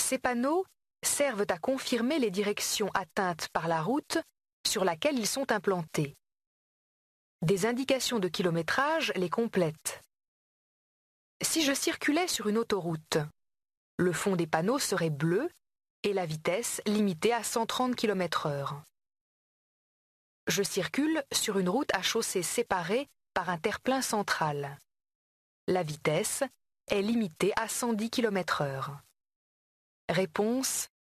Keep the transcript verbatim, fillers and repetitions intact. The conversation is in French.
Ces panneaux servent à confirmer les directions atteintes par la route sur laquelle ils sont implantés. Des indications de kilométrage les complètent. Si je circulais sur une autoroute, le fond des panneaux serait bleu et la vitesse limitée à cent trente kilomètres heure. Je circule sur une route à chaussée séparée par un terre-plein central. La vitesse est limitée à cent dix kilomètres heure. Réponse